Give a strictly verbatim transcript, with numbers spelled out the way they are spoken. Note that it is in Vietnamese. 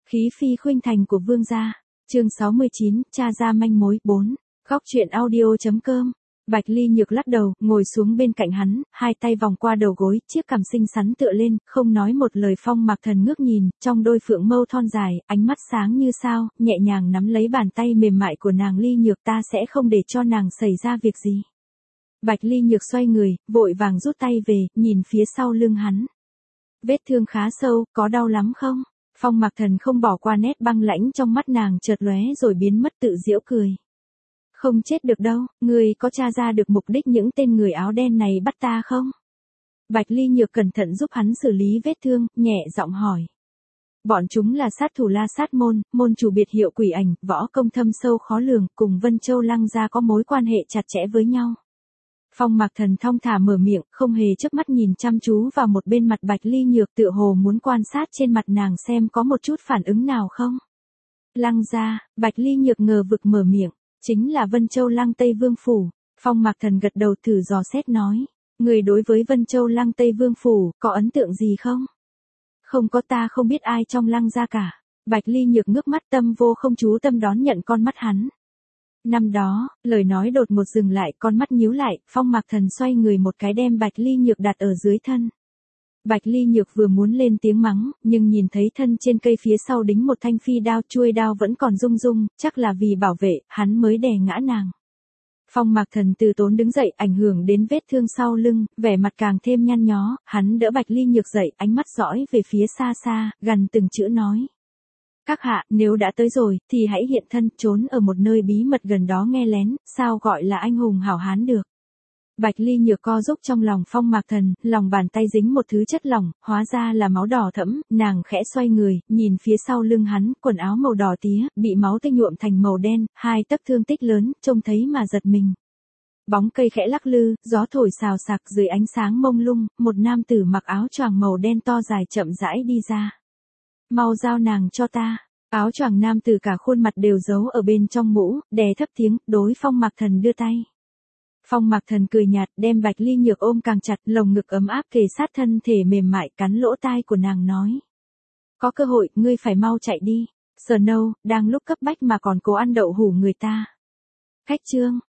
Khí phi khuynh thành của vương gia. Chương sáu mươi chín, tra ra manh mối. bốn. Góc truyện audio.com. Bạch Ly Nhược lắc đầu, ngồi xuống bên cạnh hắn, hai tay vòng qua đầu gối, chiếc cằm xinh xắn tựa lên, không nói một lời. Phong Mạc Thần ngước nhìn, trong đôi phượng mâu thon dài, ánh mắt sáng như sao, nhẹ nhàng nắm lấy bàn tay mềm mại của nàng. Ly Nhược, ta sẽ không để cho nàng xảy ra việc gì. Bạch Ly Nhược xoay người, vội vàng rút tay về, nhìn phía sau lưng hắn. Vết thương khá sâu, có đau lắm không? Phong Mạc Thần không bỏ qua nét băng lãnh trong mắt nàng, chợt lóe rồi biến mất, tự giễu cười. Không chết được đâu, ngươi có tra ra được mục đích những tên người áo đen này bắt ta không? Bạch Ly Nhược cẩn thận giúp hắn xử lý vết thương, nhẹ giọng hỏi. Bọn chúng là sát thủ La Sát môn, môn chủ biệt hiệu Quỷ Ảnh, võ công thâm sâu khó lường, cùng Vân Châu Lăng gia có mối quan hệ chặt chẽ với nhau. Phong Mạc Thần thong thả mở miệng, không hề chớp mắt nhìn chăm chú vào một bên mặt Bạch Ly Nhược, tựa hồ muốn quan sát trên mặt nàng xem có một chút phản ứng nào không. Lăng gia, Bạch Ly Nhược ngờ vực mở miệng, chính là Vân Châu Lăng Tây Vương Phủ. Phong Mạc Thần gật đầu thử dò xét nói, người đối với Vân Châu Lăng Tây Vương Phủ, có ấn tượng gì không? Không có, ta không biết ai trong Lăng gia cả. Bạch Ly Nhược ngước mắt, tâm vô không chú tâm đón nhận con mắt hắn. Năm đó, lời nói đột ngột dừng lại, con mắt nhíu lại, Phong Mạc Thần xoay người một cái đem Bạch Ly Nhược đặt ở dưới thân. Bạch Ly Nhược vừa muốn lên tiếng mắng, nhưng nhìn thấy thân trên cây phía sau đính một thanh phi đao, chuôi đao vẫn còn rung rung, chắc là vì bảo vệ, hắn mới đè ngã nàng. Phong Mạc Thần từ tốn đứng dậy, ảnh hưởng đến vết thương sau lưng, vẻ mặt càng thêm nhăn nhó, hắn đỡ Bạch Ly Nhược dậy, ánh mắt dõi về phía xa xa, gần từng chữ nói. Các hạ, nếu đã tới rồi, thì hãy hiện thân, trốn ở một nơi bí mật gần đó nghe lén, sao gọi là anh hùng hảo hán được. Bạch Ly Nhược co giúp trong lòng Phong Mạc Thần, lòng bàn tay dính một thứ chất lỏng, hóa ra là máu đỏ thẫm, nàng khẽ xoay người, nhìn phía sau lưng hắn, quần áo màu đỏ tía, bị máu tươi nhuộm thành màu đen, hai tấc thương tích lớn, trông thấy mà giật mình. Bóng cây khẽ lắc lư, gió thổi xào xạc, dưới ánh sáng mông lung, một nam tử mặc áo choàng màu đen to dài chậm rãi đi ra. Mau giao nàng cho ta. Áo choàng nam tử cả khuôn mặt đều giấu ở bên trong mũ, đè thấp tiếng, đối Phong Mạc Thần đưa tay. Phong Mạc Thần cười nhạt, đem Bạch Ly Nhược ôm càng chặt, lồng ngực ấm áp kề sát thân thể mềm mại, cắn lỗ tai của nàng nói. Có cơ hội, ngươi phải mau chạy đi. Snow, đang lúc cấp bách mà còn cố ăn đậu hủ người ta. Cách chương.